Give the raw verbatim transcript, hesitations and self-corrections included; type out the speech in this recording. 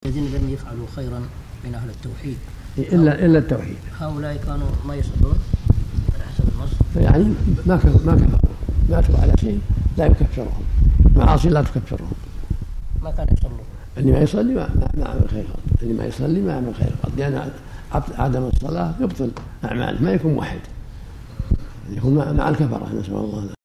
الذين لم يفعلوا خيرا من أهل التوحيد إلا إلا التوحيد، هؤلاء كانوا ما يصلون على حسب النص، يعني ما كفروا ما كفروا ماتوا على شيء لا يكفرهم، معاصي لا تكفرهم. ما كانوا يصلون. اللي ما يصلي ما ما عمل خير قط، اللي ما يصلي ما عمل خير قط، لأن عدم الصلاة يبطل أعماله، ما يكون موحد، يكون مع الكفرة، نسأل الله.